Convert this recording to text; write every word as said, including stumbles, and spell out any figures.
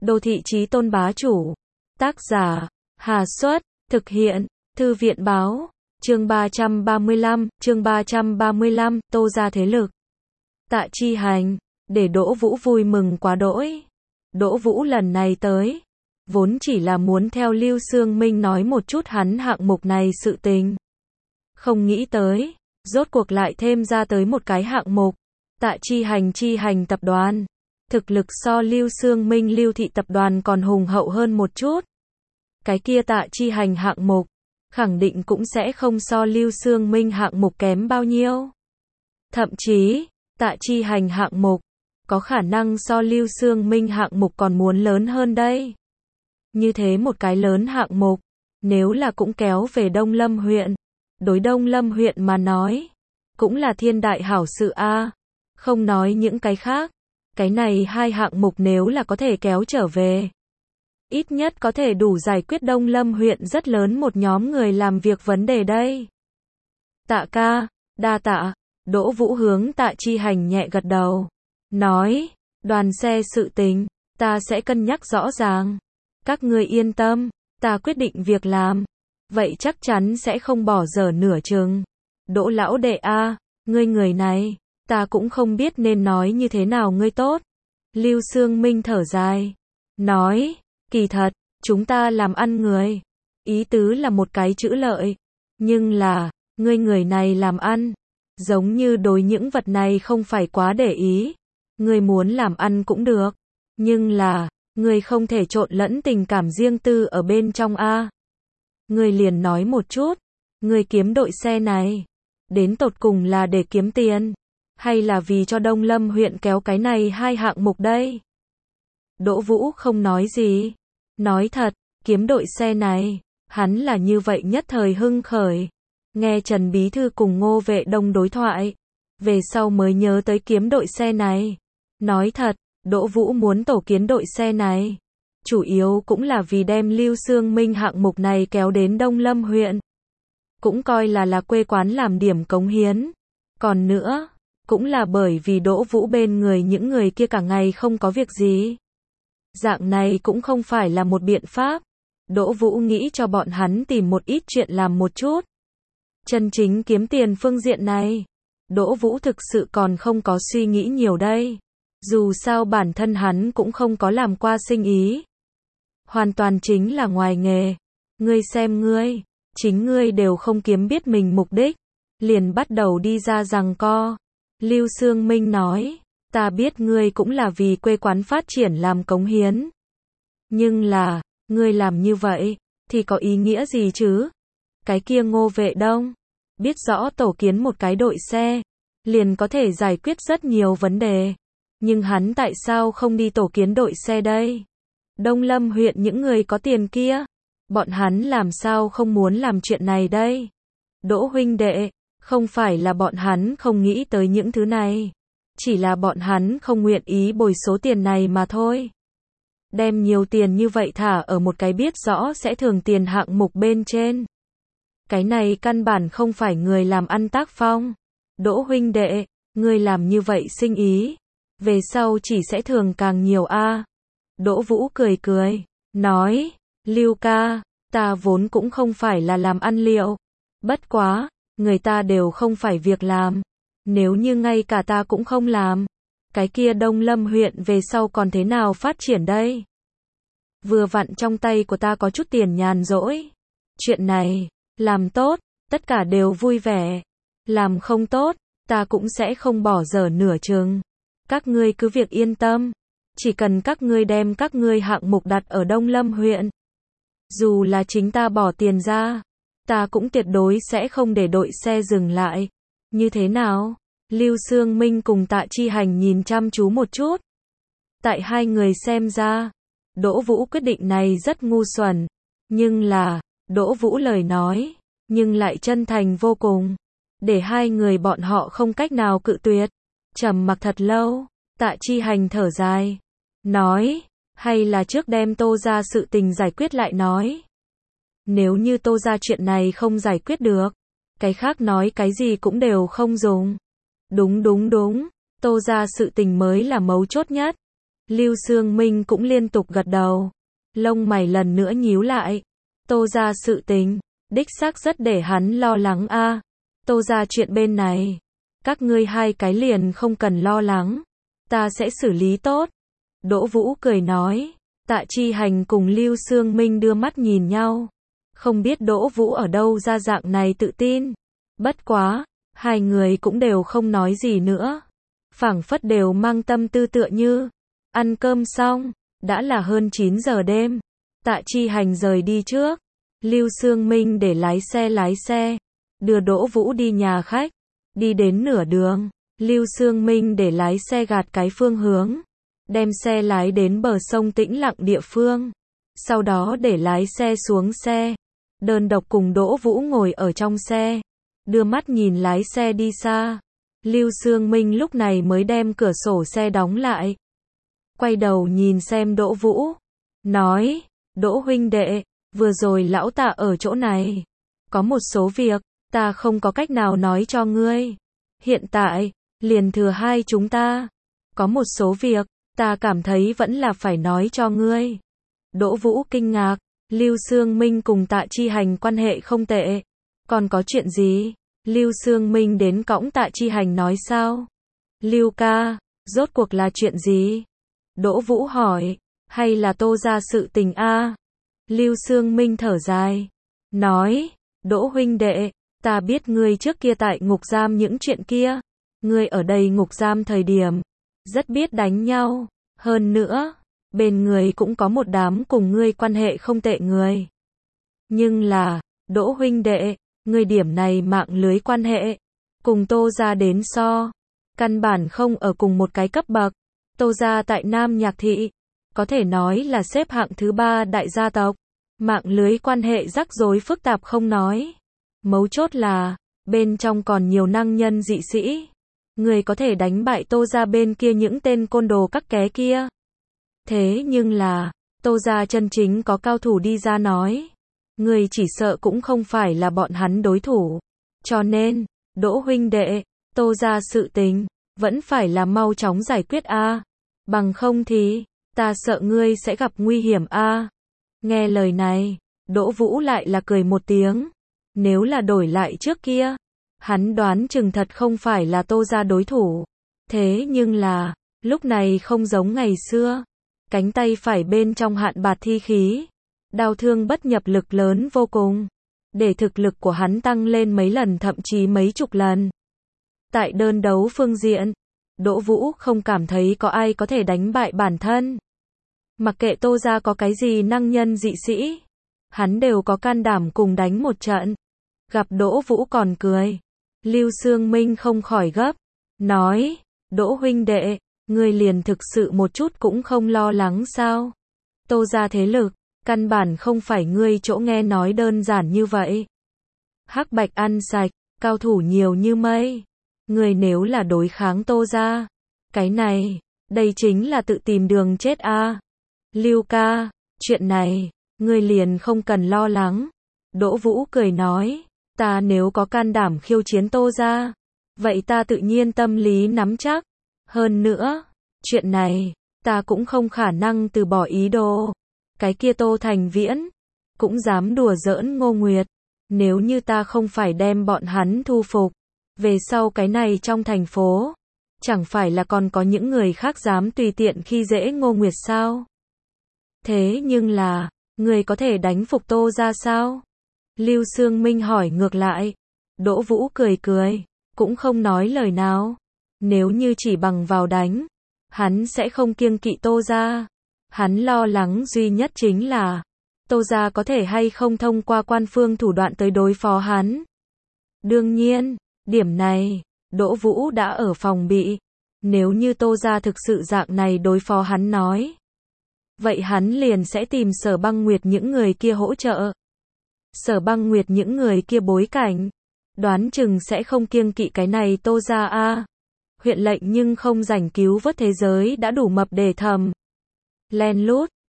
Đô thị chí tôn bá chủ. Tác giả, Hà Xuất, thực hiện, Thư viện báo, chương ba trăm ba mươi lăm, chương ba trăm ba mươi lăm, Tô gia thế lực. Tạ Chi Hành, để Đỗ Vũ vui mừng quá đỗi. Đỗ Vũ lần này tới, vốn chỉ là muốn theo Lưu Xương Minh nói một chút hắn hạng mục này sự tình. Không nghĩ tới, rốt cuộc lại thêm ra tới một cái hạng mục, Tạ Chi Hành Chi Hành tập đoàn. Thực lực so Lưu Xương Minh Lưu thị tập đoàn còn hùng hậu hơn một chút. Cái kia Tạ Chi Hành hạng mục, khẳng định cũng sẽ không so Lưu Xương Minh hạng mục kém bao nhiêu. Thậm chí, Tạ Chi Hành hạng mục, có khả năng so Lưu Xương Minh hạng mục còn muốn lớn hơn đây. Như thế một cái lớn hạng mục, nếu là cũng kéo về Đông Lâm huyện, đối Đông Lâm huyện mà nói, cũng là thiên đại hảo sự a. Không nói những cái khác, cái này hai hạng mục nếu là có thể kéo trở về, ít nhất có thể đủ giải quyết Đông Lâm huyện rất lớn một nhóm người làm việc vấn đề đây. Tạ ca, đa tạ. Đỗ Vũ hướng Tạ Chi Hành nhẹ gật đầu, nói, đoàn xe sự tình, ta sẽ cân nhắc rõ ràng. Các ngươi yên tâm, ta quyết định việc làm, vậy chắc chắn sẽ không bỏ dở nửa chừng. Đỗ lão đệ a, ngươi người này, ta cũng không biết nên nói như thế nào ngươi tốt. Lưu Xương Minh thở dài, nói, kỳ thật, chúng ta làm ăn người, ý tứ là một cái chữ lợi, nhưng là, ngươi người này làm ăn, giống như đối những vật này không phải quá để ý. Ngươi muốn làm ăn cũng được, nhưng là, ngươi không thể trộn lẫn tình cảm riêng tư ở bên trong a. Ngươi liền nói một chút, ngươi kiếm đội xe này, đến tột cùng là để kiếm tiền, hay là vì cho Đông Lâm huyện kéo cái này hai hạng mục đây? Đỗ Vũ không nói gì, nói thật, kiếm đội xe này, hắn là như vậy nhất thời hưng khởi. Nghe Trần Bí Thư cùng Ngô Vệ Đông đối thoại, về sau mới nhớ tới kiếm đội xe này. Nói thật, Đỗ Vũ muốn tổ kiến đội xe này, chủ yếu cũng là vì đem Lưu Xương Minh hạng mục này kéo đến Đông Lâm huyện. Cũng coi là là quê quán làm điểm cống hiến. Còn nữa, cũng là bởi vì Đỗ Vũ bên người những người kia cả ngày không có việc gì. Dạng này cũng không phải là một biện pháp. Đỗ Vũ nghĩ cho bọn hắn tìm một ít chuyện làm một chút. Chân chính kiếm tiền phương diện này, Đỗ Vũ thực sự còn không có suy nghĩ nhiều đây. Dù sao bản thân hắn cũng không có làm qua sinh ý. Hoàn toàn chính là ngoài nghề. Ngươi xem ngươi, chính ngươi đều không kiếm biết mình mục đích, liền bắt đầu đi ra giằng co. Lưu Xương Minh nói, ta biết ngươi cũng là vì quê quán phát triển làm cống hiến. Nhưng là, ngươi làm như vậy, thì có ý nghĩa gì chứ? Cái kia Ngô Vệ Đông, biết rõ tổ kiến một cái đội xe, liền có thể giải quyết rất nhiều vấn đề. Nhưng hắn tại sao không đi tổ kiến đội xe đây? Đông Lâm huyện những người có tiền kia, bọn hắn làm sao không muốn làm chuyện này đây? Đỗ huynh đệ, không phải là bọn hắn không nghĩ tới những thứ này, chỉ là bọn hắn không nguyện ý bồi số tiền này mà thôi. Đem nhiều tiền như vậy thả ở một cái biết rõ sẽ thường tiền hạng mục bên trên. Cái này căn bản không phải người làm ăn tác phong. Đỗ huynh đệ, người làm như vậy sinh ý, về sau chỉ sẽ thường càng nhiều a. Đỗ Vũ cười cười, nói, Lưu ca, ta vốn cũng không phải là làm ăn liệu. Bất quá, người ta đều không phải việc làm. Nếu như ngay cả ta cũng không làm, cái kia Đông Lâm huyện về sau còn thế nào phát triển đây? Vừa vặn trong tay của ta có chút tiền nhàn rỗi. Chuyện này, làm tốt, tất cả đều vui vẻ. Làm không tốt, ta cũng sẽ không bỏ dở nửa chừng. Các ngươi cứ việc yên tâm. Chỉ cần các ngươi đem các ngươi hạng mục đặt ở Đông Lâm huyện. Dù là chính ta bỏ tiền ra, ta cũng tuyệt đối sẽ không để đội xe dừng lại. Như thế nào? Lưu Xương Minh cùng Tạ Chi Hành nhìn chăm chú một chút. Tại hai người xem ra, Đỗ Vũ quyết định này rất ngu xuẩn. Nhưng là, Đỗ Vũ lời nói, nhưng lại chân thành vô cùng. Để hai người bọn họ không cách nào cự tuyệt. Trầm mặc thật lâu, Tạ Chi Hành thở dài, nói, hay là trước đem Tô gia sự tình giải quyết lại nói. Nếu như Tô gia chuyện này không giải quyết được, cái khác nói cái gì cũng đều không dùng. Đúng đúng đúng, Tô gia sự tình mới là mấu chốt nhất. Lưu Xương Minh cũng liên tục gật đầu. Lông mày lần nữa nhíu lại. Tô gia sự tình, đích xác rất để hắn lo lắng a. À. Tô gia chuyện bên này, các ngươi hai cái liền không cần lo lắng, ta sẽ xử lý tốt. Đỗ Vũ cười nói. Tạ Chi Hành cùng Lưu Xương Minh đưa mắt nhìn nhau. Không biết Đỗ Vũ ở đâu ra dạng này tự tin. Bất quá, hai người cũng đều không nói gì nữa. Phảng phất đều mang tâm tư tựa như. Ăn cơm xong, đã là hơn chín giờ đêm. Tạ Chi Hành rời đi trước. Lưu Xương Minh để lái xe lái xe, đưa Đỗ Vũ đi nhà khách. Đi đến nửa đường, Lưu Xương Minh để lái xe gạt cái phương hướng, đem xe lái đến bờ sông tĩnh lặng địa phương. Sau đó để lái xe xuống xe, đơn độc cùng Đỗ Vũ ngồi ở trong xe, đưa mắt nhìn lái xe đi xa. Lưu Xương Minh lúc này mới đem cửa sổ xe đóng lại, quay đầu nhìn xem Đỗ Vũ, nói, Đỗ huynh đệ, vừa rồi lão Tạ ở chỗ này, có một số việc, ta không có cách nào nói cho ngươi. Hiện tại, liền thừa hai chúng ta, có một số việc, ta cảm thấy vẫn là phải nói cho ngươi. Đỗ Vũ kinh ngạc, Lưu Xương Minh cùng Tạ Chi Hành quan hệ không tệ, còn có chuyện gì? Lưu Xương Minh đến cõng Tạ Chi Hành nói sao? Lưu ca, rốt cuộc là chuyện gì? Đỗ Vũ hỏi, hay là Tô gia sự tình a? Lưu Xương Minh thở dài, nói, Đỗ huynh đệ, ta biết ngươi trước kia tại ngục giam những chuyện kia, ngươi ở đây ngục giam thời điểm, rất biết đánh nhau, hơn nữa, bên người cũng có một đám cùng ngươi quan hệ không tệ người. Nhưng là, Đỗ huynh đệ, ngươi điểm này mạng lưới quan hệ, cùng Tô gia đến so, căn bản không ở cùng một cái cấp bậc. Tô gia tại Nam Nhạc Thị, có thể nói là xếp hạng thứ ba đại gia tộc, mạng lưới quan hệ rắc rối phức tạp không nói. Mấu chốt là, bên trong còn nhiều năng nhân dị sĩ. Người có thể đánh bại Tô gia bên kia những tên côn đồ các ké kia. Thế nhưng là, Tô gia chân chính có cao thủ đi ra nói. Người chỉ sợ cũng không phải là bọn hắn đối thủ. Cho nên, Đỗ huynh đệ, Tô gia sự tình, vẫn phải là mau chóng giải quyết a. Bằng không thì, ta sợ ngươi sẽ gặp nguy hiểm a. Nghe lời này, Đỗ Vũ lại là cười một tiếng. Nếu là đổi lại trước kia, hắn đoán chừng thật không phải là Tô gia đối thủ. Thế nhưng là, lúc này không giống ngày xưa. Cánh tay phải bên trong hạn bạt thi khí. Đao thương bất nhập lực lớn vô cùng. Để thực lực của hắn tăng lên mấy lần thậm chí mấy chục lần. Tại đơn đấu phương diện, Đỗ Vũ không cảm thấy có ai có thể đánh bại bản thân. Mặc kệ Tô gia có cái gì năng nhân dị sĩ, hắn đều có can đảm cùng đánh một trận. Gặp Đỗ Vũ còn cười. Lưu Xương Minh không khỏi gấp, nói, Đỗ huynh đệ, ngươi liền thực sự một chút cũng không lo lắng sao? Tô gia thế lực, căn bản không phải ngươi chỗ nghe nói đơn giản như vậy. Hắc bạch ăn sạch, cao thủ nhiều như mây. Ngươi nếu là đối kháng Tô gia, cái này, đây chính là tự tìm đường chết a. À. Lưu ca, chuyện này, ngươi liền không cần lo lắng. Đỗ Vũ cười nói, ta nếu có can đảm khiêu chiến Tô gia, vậy ta tự nhiên tâm lý nắm chắc. Hơn nữa, chuyện này, ta cũng không khả năng từ bỏ ý đồ. Cái kia Tô Thành Viễn, cũng dám đùa giỡn Ngô Nguyệt. Nếu như ta không phải đem bọn hắn thu phục, về sau cái này trong thành phố, chẳng phải là còn có những người khác dám tùy tiện khi dễ Ngô Nguyệt sao? Thế nhưng là, người có thể đánh phục Tô gia sao? Lưu Xương Minh hỏi ngược lại. Đỗ Vũ cười cười, cũng không nói lời nào. Nếu như chỉ bằng vào đánh, hắn sẽ không kiêng kỵ Tô gia. Hắn lo lắng duy nhất chính là, Tô gia có thể hay không thông qua quan phương thủ đoạn tới đối phó hắn. Đương nhiên, điểm này, Đỗ Vũ đã ở phòng bị. Nếu như Tô gia thực sự dạng này đối phó hắn nói, vậy hắn liền sẽ tìm Sở Băng Nguyệt những người kia hỗ trợ. Sở Băng Nguyệt những người kia bối cảnh, đoán chừng sẽ không kiêng kỵ cái này Tô gia a. Huyện lệnh nhưng không rảnh cứu vớt thế giới đã đủ mập để thầm. Len lút,